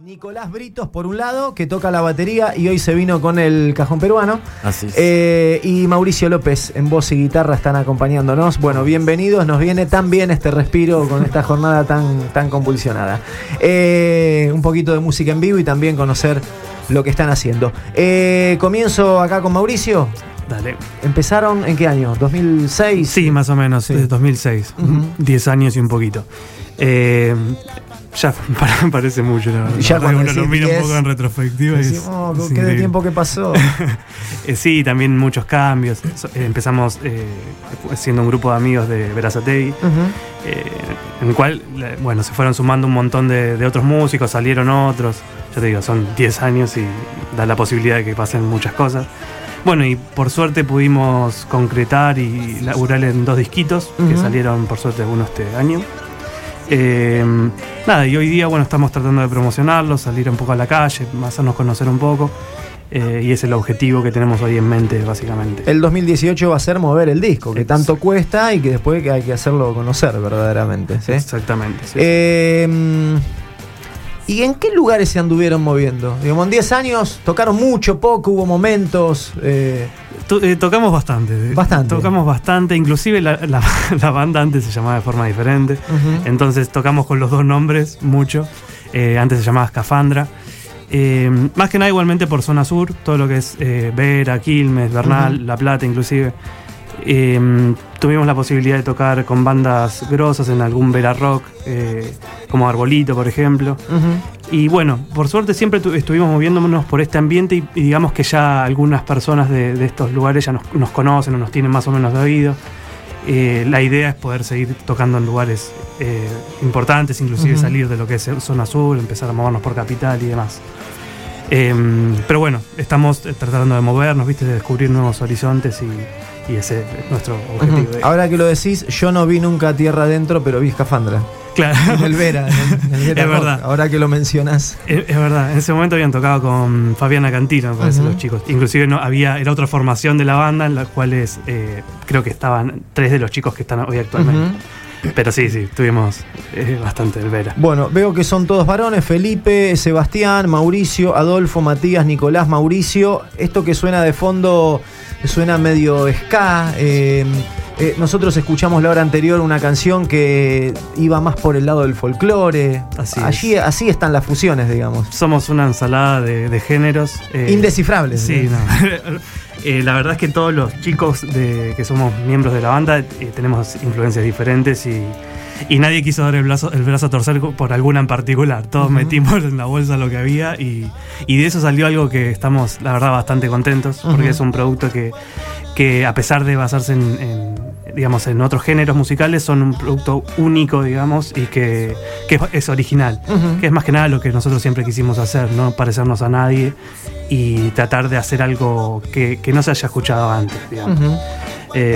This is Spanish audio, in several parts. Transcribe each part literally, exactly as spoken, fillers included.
Nicolás Britos, por un lado, que toca la batería y hoy se vino con el cajón peruano. Así es. Eh, y Mauricio López, en voz y guitarra, están acompañándonos. Bueno, bienvenidos, nos viene tan bien este respiro con esta jornada tan, tan convulsionada. Eh, un poquito de música en vivo y también conocer lo que están haciendo. Eh, comienzo acá con Mauricio. Dale. ¿Empezaron en qué año? ¿dos mil seis? Sí, más o menos, Sí. desde dos mil seis. Uh-huh. diez años y un poquito. Eh, ya parece mucho, la verdad. Ya cuando uno lo decís mira diez, un poco en retrospectiva. y Decimos, es- oh, es qué de increíble. tiempo que pasó. Eh, sí, también muchos cambios. So- eh, empezamos eh, siendo un grupo de amigos de Berazategui, Uh-huh. eh, en el cual, eh, bueno, se fueron sumando un montón de, de otros músicos, salieron otros. Ya te digo, son diez años y da la posibilidad de que pasen muchas cosas. Bueno, y por suerte pudimos concretar y laburar en dos disquitos que Ujú. salieron por suerte algunos este año. Eh, nada, y hoy día, bueno, estamos tratando de promocionarlos, salir un poco a la calle, hacernos conocer un poco. Eh, y es el objetivo que tenemos hoy en mente, básicamente. El dos mil dieciocho va a ser mover el disco, que Exacto. tanto cuesta y que después que hay que hacerlo conocer verdaderamente. ¿sí? Exactamente. sí, Eh, ¿Y en qué lugares se anduvieron moviendo? Digamos, en diez años tocaron mucho, poco, hubo momentos. Eh, To- eh, tocamos bastante. Bastante. Tocamos bastante. Inclusive la, la- la banda antes se llamaba de forma diferente. uh-huh. Entonces tocamos con los dos nombres mucho. Eh, antes se llamaba Escafandra. Eh, más que nada igualmente por zona sur. Todo lo que es eh, Vera, Quilmes, Bernal, Ujú. La Plata inclusive. Eh, tuvimos la posibilidad de tocar con bandas grosas en algún Vera Rock. eh, como Arbolito, por ejemplo. Uh-huh. Y bueno, por suerte siempre tu- estuvimos moviéndonos por este ambiente y, y digamos que ya algunas personas de, de estos lugares ya nos, nos conocen o nos tienen más o menos de oído. Eh, la idea es poder seguir tocando en lugares eh, importantes, inclusive Ujú. salir de lo que es zona sur, empezar a movernos por capital y demás. Eh, pero bueno, estamos tratando de movernos, ¿viste? De descubrir nuevos horizontes y, y ese es nuestro objetivo. Uh-huh. Ahora que lo decís, yo no vi nunca a Tierra Adentro, pero vi Escafandra. Claro. En el Vera. En el, en el Vera Es Rock. verdad. Ahora que lo mencionas. Es, es verdad, en ese momento habían tocado con Fabiana Cantino, me parece, Ujú. los chicos. Inclusive no, había, era otra formación de la banda en la cual eh, creo que estaban tres de los chicos que están hoy actualmente. Uh-huh. Pero sí, sí, tuvimos eh, bastante el Vera. Bueno, veo que son todos varones: Felipe, Sebastián, Mauricio, Adolfo, Matías, Nicolás, Mauricio. Esto que suena de fondo suena medio ska. eh, eh, nosotros escuchamos la hora anterior una canción que iba más por el lado del folclore. Así es. Allí, así están las fusiones, digamos. Somos una ensalada de, de géneros. eh, Indescifrables. Sí, ¿eh? no. Eh, la verdad es que todos los chicos de, que somos miembros de la banda eh, tenemos influencias diferentes y, y nadie quiso dar el brazo, el brazo a torcer por alguna en particular. Todos Ujú. metimos en la bolsa lo que había y, y de eso salió algo que estamos, la verdad, bastante contentos porque Ujú. es un producto que, que a pesar de basarse en, en, digamos, en otros géneros musicales, son un producto único, digamos, y que, que es original. Ujú. Que es más que nada lo que nosotros siempre quisimos hacer, no parecernos a nadie y tratar de hacer algo que, que no se haya escuchado antes, digamos. Ujú. Eh,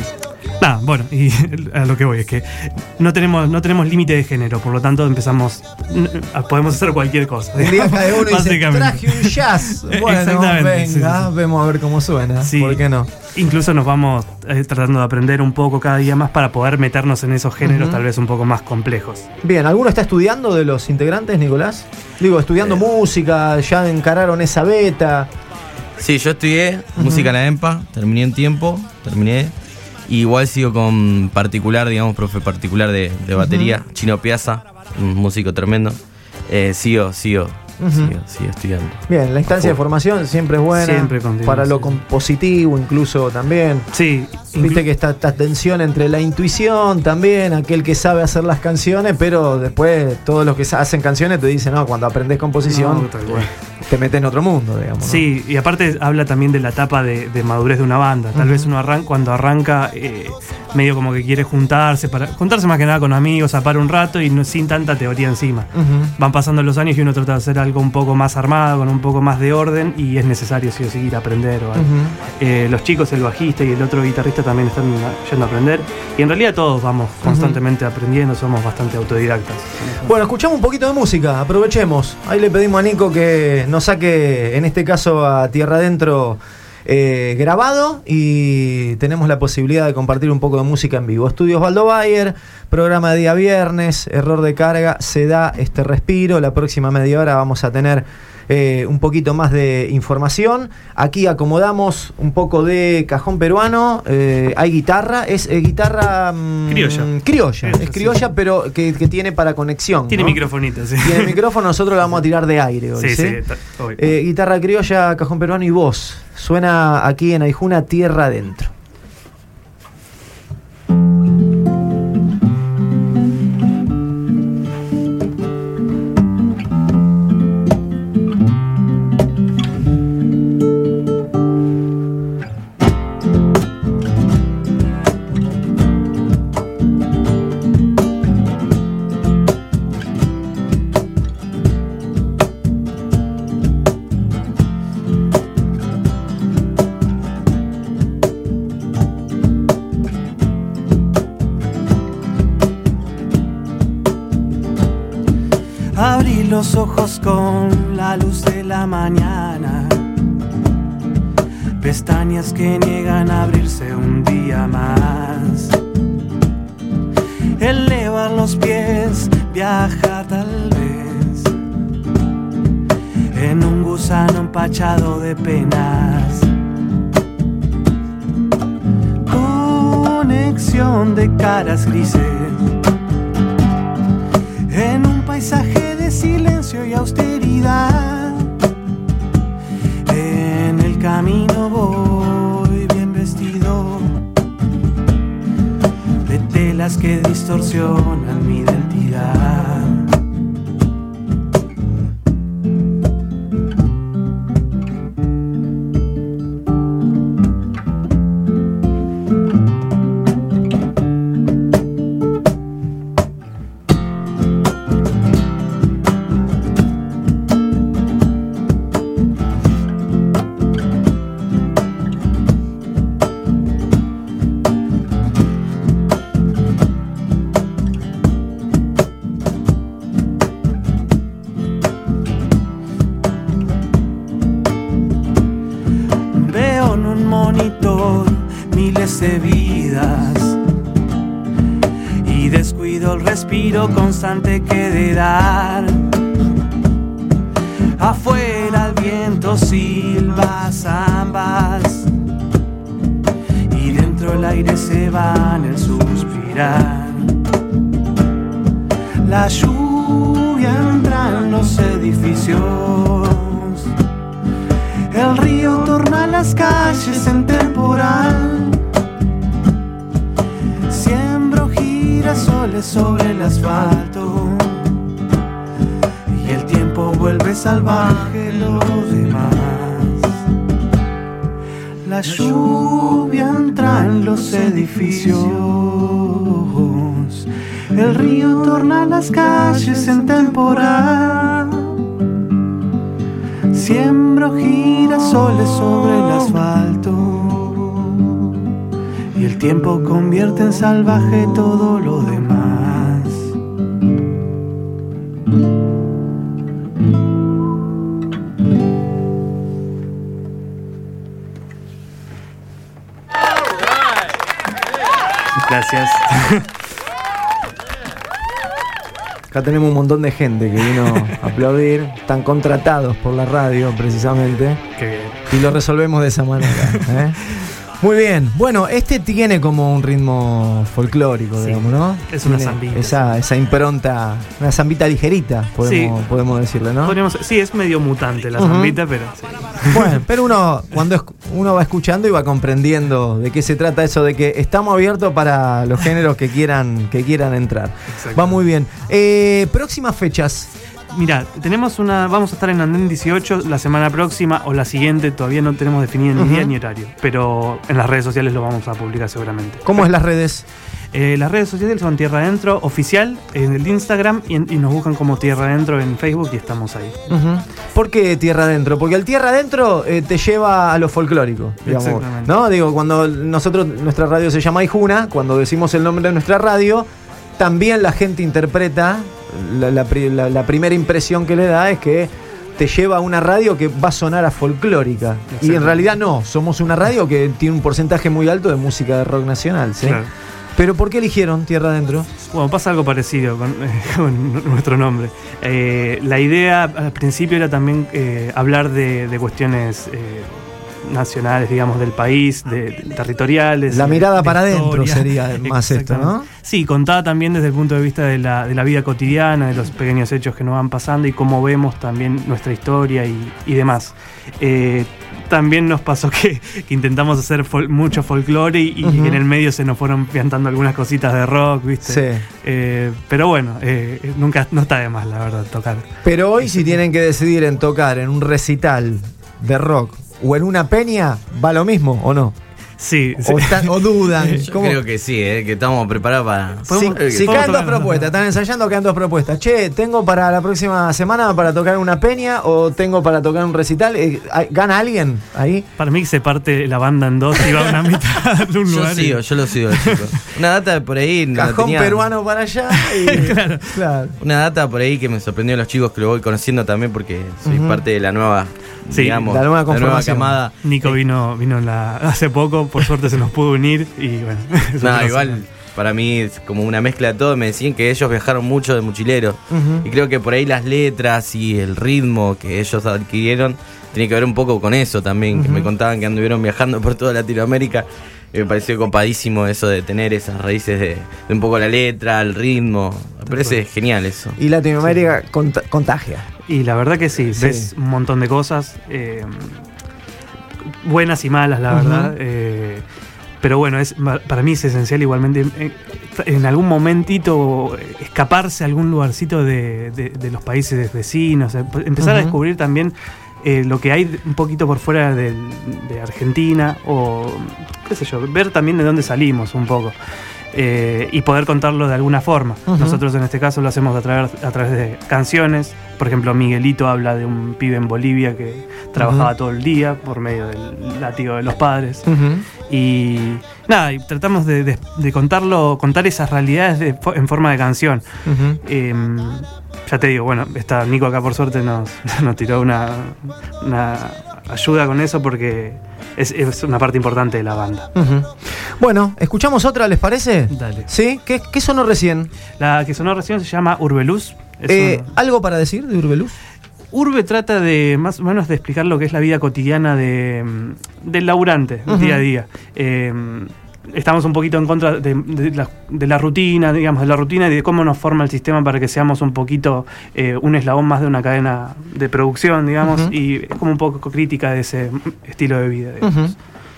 nada, bueno, y a lo que voy es que no tenemos, no tenemos límite de género, por lo tanto empezamos, n- podemos hacer cualquier cosa. Un día cae uno y dice: Básicamente. traje un jazz. Bueno, Exactamente, venga, sí, sí, sí. vemos a ver cómo suena. Sí. ¿Por qué no? Incluso nos vamos eh, tratando de aprender un poco cada día más para poder meternos en esos géneros Ujú. tal vez un poco más complejos. Bien, ¿alguno está estudiando de los integrantes, Nicolás? Digo, estudiando Eh. música, ya encararon esa beta. Sí, yo estudié Ujú. música en la EMPA, terminé en tiempo, terminé. Y igual sigo con particular, digamos, profe particular de, de batería, Chino Piazza, un músico tremendo. Eh, sigo, sigo, Ujú. sigo, sigo estudiando. Bien, la instancia de Full. formación siempre es buena. Siempre continúa, para lo sí. compositivo incluso también. Sí, Viste que está esta tensión entre la intuición también, aquel que sabe hacer las canciones, pero después todos los que sa- hacen canciones te dicen, no, cuando aprendes composición No, tal cual. te metes en otro mundo, digamos. ¿no? Sí, y aparte habla también de la etapa de, de madurez de una banda. Tal Ujú. vez uno arranca, cuando arranca, eh, medio como que quiere juntarse, para juntarse más que nada con amigos, a par un rato y no, sin tanta teoría encima. Ujú. Van pasando los años y uno trata de hacer algo un poco más armado, con un poco más de orden, y es necesario sí o sí ir a aprender. O algo. Ujú. Eh, los chicos, el bajista y el otro guitarrista también están yendo a aprender. Y en realidad todos vamos constantemente aprendiendo, somos bastante autodidactas. Bueno, escuchamos un poquito de música, aprovechemos. Ahí le pedimos a Nico que nos saque, en este caso a Tierra Adentro, eh, grabado y tenemos la posibilidad de compartir un poco de música en vivo. Estudios Baldo Bayer, programa de día viernes, error de carga, se da este respiro. La próxima media hora vamos a tener eh, un poquito más de información. Aquí acomodamos un poco de cajón peruano, eh, hay guitarra, es eh, guitarra mmm, criolla, criolla Eso, es criolla, sí. Pero que, que tiene para conexión. Tiene ¿no? microfonito, sí. Tiene micrófono, nosotros lo vamos a tirar de aire hoy. Sí, sí, sí está, eh, guitarra criolla, cajón peruano y voz. Suena aquí en Aijuna, Tierra Adentro. Abrí los ojos con la luz de la mañana, pestañas que niegan a abrirse un día más. Elevar los pies, viajar tal vez en un gusano empachado de penas. Conexión de caras grises en un paisaje de silencio y austeridad. En el camino voy bien vestido de telas que distorsionan mi identidad. De vidas y descuido el respiro constante que de dar. Afuera el viento silba zambas y dentro el aire se va en el suspirar. La lluvia entra en los edificios, el río torna las calles en temporal. Soles sobre el asfalto y el tiempo vuelve salvaje lo demás. La lluvia entra en los edificios, el río torna las calles en temporal. Siembro girasoles sobre el asfalto y el tiempo convierte en salvaje todo lo demás. Gracias. Acá tenemos un montón de gente que vino a aplaudir. Están contratados por la radio, precisamente. Qué bien. Y lo resolvemos de esa manera, ¿eh? Muy bien. Bueno, este tiene como un ritmo folclórico, sí, digamos, ¿no? Es una tiene zambita. Esa, esa impronta, una zambita ligerita, podemos, sí, podemos decirle, ¿no? Podríamos, sí, es medio mutante la uh-huh. zambita, pero sí. Bueno, pero uno cuando es, uno va escuchando y va comprendiendo de qué se trata eso, de que estamos abiertos para los géneros que quieran, que quieran entrar. Va muy bien. Eh, próximas fechas. Mira, tenemos una, vamos a estar en Andén dieciocho la semana próxima o la siguiente, todavía no tenemos definido ni uh-huh. día ni horario, pero en las redes sociales lo vamos a publicar seguramente. ¿Cómo es las redes? Eh, las redes sociales son Tierra Adentro Oficial en el Instagram y, en, y nos buscan como Tierra Adentro en Facebook y estamos ahí. Uh-huh. ¿Por qué Tierra Adentro? Porque el Tierra Adentro eh, te lleva a lo folclórico, digamos, exactamente, ¿no? Digo, cuando nosotros, nuestra radio se llama Aijuna, cuando decimos el nombre de nuestra radio, también la gente interpreta, la, la, la, la primera impresión que le da es que te lleva a una radio que va a sonar a folclórica. Y en realidad no, somos una radio que tiene un porcentaje muy alto de música de rock nacional, ¿sí? Claro. Pero ¿por qué eligieron Tierra Adentro? Bueno, pasa algo parecido con, eh, con nuestro nombre. Eh, la idea al principio era también eh, hablar de, de cuestiones eh, nacionales, digamos, del país, de, de territoriales. La mirada de para adentro historia. sería más esto, ¿no? Sí, contada también desde el punto de vista de la, de la vida cotidiana, de los pequeños hechos que nos van pasando y cómo vemos también nuestra historia y, y demás. Eh, También nos pasó que, que intentamos hacer fol- mucho folclore y, y uh-huh. en el medio se nos fueron piantando algunas cositas de rock, ¿viste? Sí. Eh, pero bueno, eh, nunca no está de más, la verdad, tocar. Pero hoy, si tienen que decidir en tocar en un recital de rock o en una peña, ¿va lo mismo o no? Sí, o, sí. Están, o dudan. Yo creo que sí, eh, que estamos preparados para... Si, eh, si caen dos propuestas, están ensayando, quedan dos propuestas. Che, ¿tengo para la próxima semana para tocar una peña o tengo para tocar un recital? Eh, ¿Gana alguien ahí? Para mí se parte la banda en dos y va a una mitad de un yo lugar. Sigo, y... Yo lo sigo, chicos. Una data por ahí... Cajón tenía... peruano para allá. Y... claro. claro. Una data por ahí que me sorprendió a los chicos, que lo voy conociendo también porque soy uh-huh. parte de la nueva... Sí, digamos, la nueva, la nueva camada. Nico vino, vino en la, hace poco, por suerte se nos pudo unir y bueno. No, igual para mí es como una mezcla de todo. Me decían que ellos viajaron mucho de mochileros uh-huh. y creo que por ahí las letras y el ritmo que ellos adquirieron tiene que ver un poco con eso también, uh-huh. que me contaban que anduvieron viajando por toda Latinoamérica. Y me pareció copadísimo eso de tener esas raíces de, de un poco la letra, el ritmo. Me parece genial eso. Y Latinoamérica sí. cont- contagia. Y la verdad que sí, sí. ves un montón de cosas, eh, buenas y malas, la uh-huh. verdad. Eh, pero bueno, es para mí es esencial igualmente en, en algún momentito escaparse a algún lugarcito de, de, de los países vecinos, empezar uh-huh. a descubrir también eh, lo que hay un poquito por fuera de, de Argentina o qué sé yo, ver también de dónde salimos un poco. Eh, y poder contarlo de alguna forma. Uh-huh. Nosotros en este caso lo hacemos a través, a través de canciones. Por ejemplo, Miguelito habla de un pibe en Bolivia que trabajaba uh-huh. todo el día por medio del látigo de los padres. Uh-huh. Y nada, y tratamos de, de, de contarlo, contar esas realidades de, en forma de canción. Uh-huh. Eh, ya te digo, bueno, está Nico acá por suerte nos, nos tiró una, una ayuda con eso porque es, es una parte importante de la banda. Uh-huh. Bueno, ¿escuchamos otra, les parece? Dale. ¿Sí? ¿Qué, qué sonó recién? La que sonó recién se llama Urbeluz. Eh, un... ¿Algo para decir de Urbeluz? Urbe trata de más o menos de explicar lo que es la vida cotidiana de, del laburante, uh-huh. día a día. Eh, estamos un poquito en contra de, de, la, de la rutina, digamos, de la rutina y de cómo nos forma el sistema para que seamos un poquito eh, un eslabón más de una cadena de producción, digamos, uh-huh. y es como un poco crítica de ese estilo de vida, digamos. Uh-huh.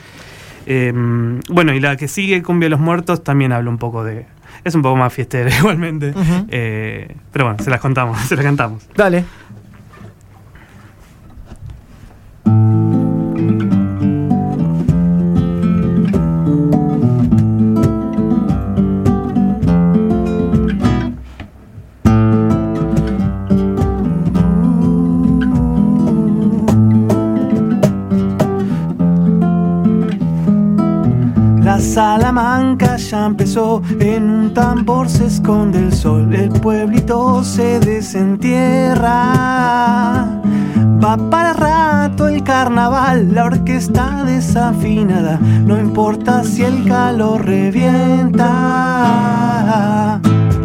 Eh, bueno, y la que sigue, Cumbia de los Muertos, también habla un poco de... Es un poco más fiestera igualmente, uh-huh. eh, pero bueno, se las contamos, se las cantamos. Dale. Salamanca ya empezó, en un tambor se esconde el sol, el pueblito se desentierra. Va para rato el carnaval, la orquesta desafinada, no importa si el calor revienta.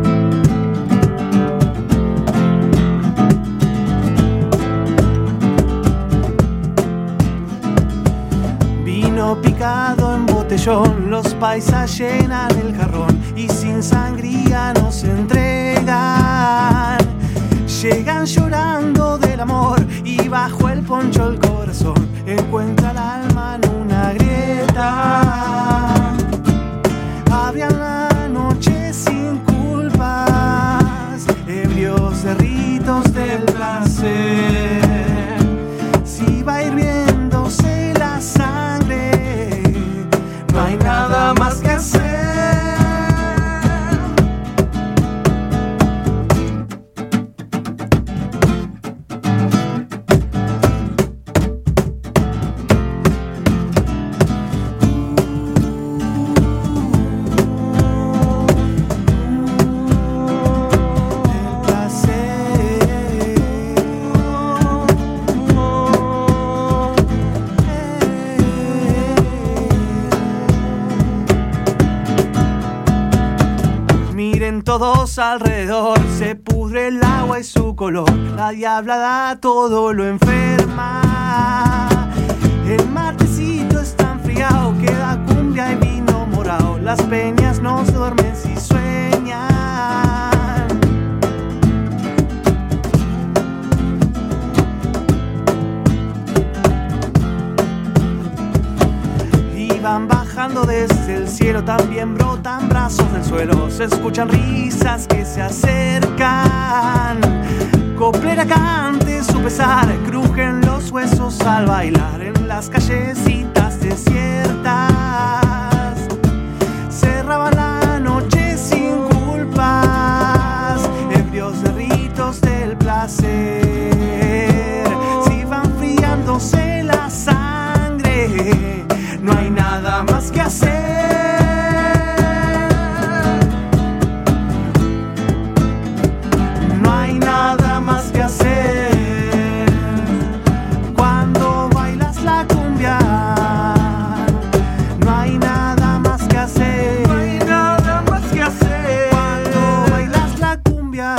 Vino picado en botellón, los paisas llenan el jarrón y sin sangría nos entregan. Llegan llorando del amor y bajo el poncho el corazón encuentra el alma en una grieta. Abrían la noche sin culpas, ebrios de ritos del placer. Si va hirviéndose la sangre, no hay nada más que hacer. todos alrededor, se pudre el agua y su color, la diablada todo lo enferma. El matecito está enfriado, queda cumbia y vino morado, las peñas no se duermen si sueñan. Van bajando desde el cielo, también brotan brazos del suelo, se escuchan risas que se acercan. Coplera cante su pesar, crujen los huesos al bailar en las callecitas desiertas. Cerraban la noche sin culpas, ebrios de ritos del placer. Si van friándose la sangre, no hay nada más que hacer. No hay nada más que hacer. Cuando bailas la cumbia, no hay nada más que hacer. No hay nada más que hacer. Cuando bailas la cumbia.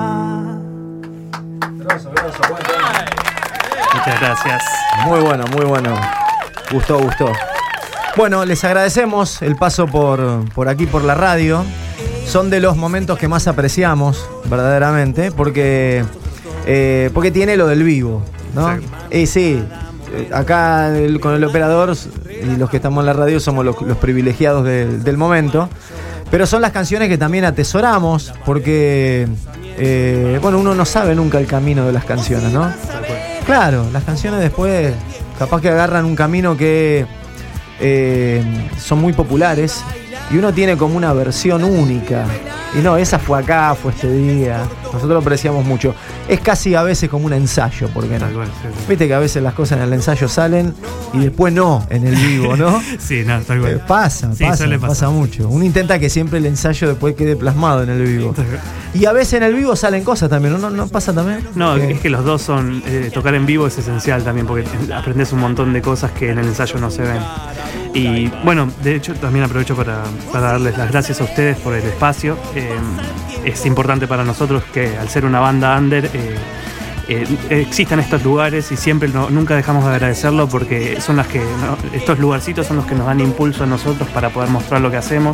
Grosso, grosso, bueno. Muchas gracias. Muy bueno, muy bueno. Gustó, gustó. Bueno, les agradecemos el paso por, por aquí, por la radio. Son de los momentos que más apreciamos, verdaderamente, porque, eh, porque tiene lo del vivo, ¿no? Y sí, acá el, con el operador y los que estamos en la radio somos los, los privilegiados de, del momento. Pero son las canciones que también atesoramos, porque, eh, bueno, uno no sabe nunca el camino de las canciones, ¿no? Claro, las canciones después capaz que agarran un camino que... Eh, son muy populares y uno tiene como una versión única. Y no, esa fue acá, fue este día. Nosotros lo apreciamos mucho. Es casi a veces como un ensayo, ¿por qué no? Tal cual, sí, sí. Viste que a veces las cosas en el ensayo salen y después no, en el vivo, ¿no? Sí, no, tal cual. Eh, pasa, Sí, pasa, suele pasa pasar. mucho. Uno intenta que siempre el ensayo después quede plasmado en el vivo. Y a veces en el vivo salen cosas también, ¿no? ¿No pasa también? No, Que- es que los dos son. Eh, tocar en vivo es esencial también porque aprendes un montón de cosas que en el ensayo no se ven. Y bueno, de hecho también aprovecho para, para darles las gracias a ustedes por el espacio. Eh, es importante para nosotros que al ser una banda under eh, eh, existan estos lugares y siempre no, nunca dejamos de agradecerlo porque son las que ¿no? estos lugarcitos son los que nos dan impulso a nosotros para poder mostrar lo que hacemos.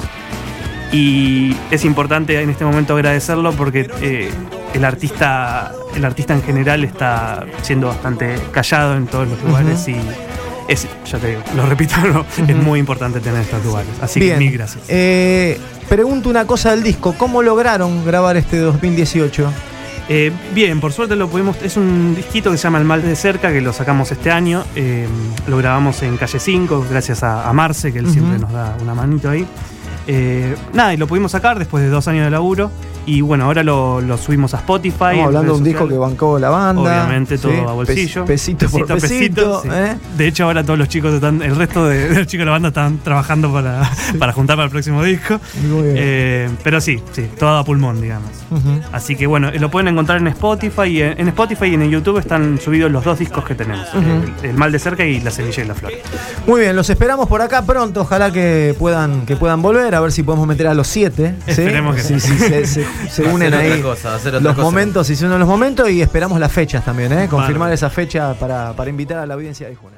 Y es importante en este momento agradecerlo porque eh, el artista el artista en general está siendo bastante callado en todos los lugares. Uh-huh. Y es, ya te digo, lo repito, no, uh-huh. es muy importante tener estos lugares. Así Bien. que mil gracias. Eh, pregunto una cosa del disco, ¿cómo lograron grabar este dos mil dieciocho? Eh, bien, por suerte lo pudimos. Es un disquito que se llama El Mal de Cerca, que lo sacamos este año. Eh, lo grabamos en Calle cinco, gracias a, a Marce, que él uh-huh. siempre nos da una manito ahí. Eh, nada, y lo pudimos sacar después de dos años de laburo. Y bueno, ahora lo, lo subimos a Spotify. Estamos hablando de un disco que bancó la banda. Obviamente, todo ¿sí? a bolsillo. Pe- pesito, pesito por pesito. sí. ¿eh? De hecho, ahora todos los chicos están, el resto de, de los chicos de la banda están trabajando para, sí. para juntar para el próximo disco. Muy bien. Eh, pero sí, sí, todo a pulmón, digamos. Uh-huh. Así que bueno, lo pueden encontrar en Spotify. Y en, en Spotify y en YouTube están subidos los dos discos que tenemos: uh-huh. el, el Mal de Cerca y La Semilla y la Flor. Muy bien, los esperamos por acá pronto. Ojalá que puedan, que puedan volver, a ver si podemos meter a los siete. Esperemos ¿sí? que sí. Sí, se, se, se unen ahí. Cosa, hacer otra los cosa. momentos, y se unen los momentos y esperamos las fechas también, ¿eh? Confirmar vale. esa fecha para, para invitar a la audiencia de Junes.